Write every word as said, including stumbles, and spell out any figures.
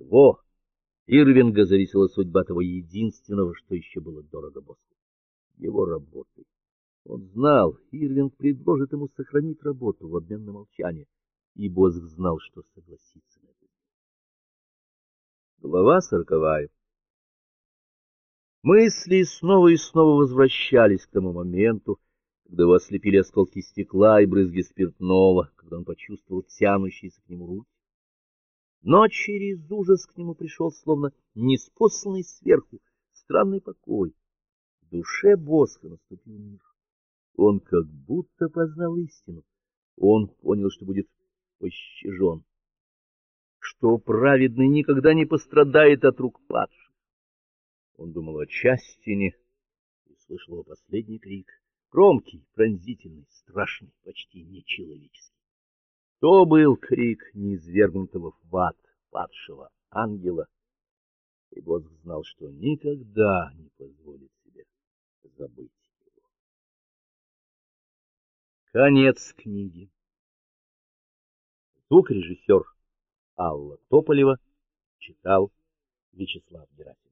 него, Ирвинга, зависела судьба того единственного, что еще было дорого Боску — его работы. Он знал, Ирвинг предложит ему сохранить работу в обмен на молчание, и Боск знал, что согласится на это. Глава сороковая. Мысли снова и снова возвращались к тому моменту, когда его ослепили осколки стекла и брызги спиртного, когда он почувствовал тянущиеся к нему руки. Но через ужас к нему пришел, словно ниспосланный сверху, странный покой. В душе Боска наступил мир. Он как будто познал истину. Он понял, что будет пощажен, что праведный никогда не пострадает от рук падших. Он думал о Частине и слышал его последний крик, громкий, пронзительный, страшный, почти нечеловеческий. То был крик низвергнутого в ад падшего ангела, и Боск знал, что никогда не позволит себе забыть его. Конец книги. Звукорежиссер Алла Тополева читал Вячеслав Герасимов.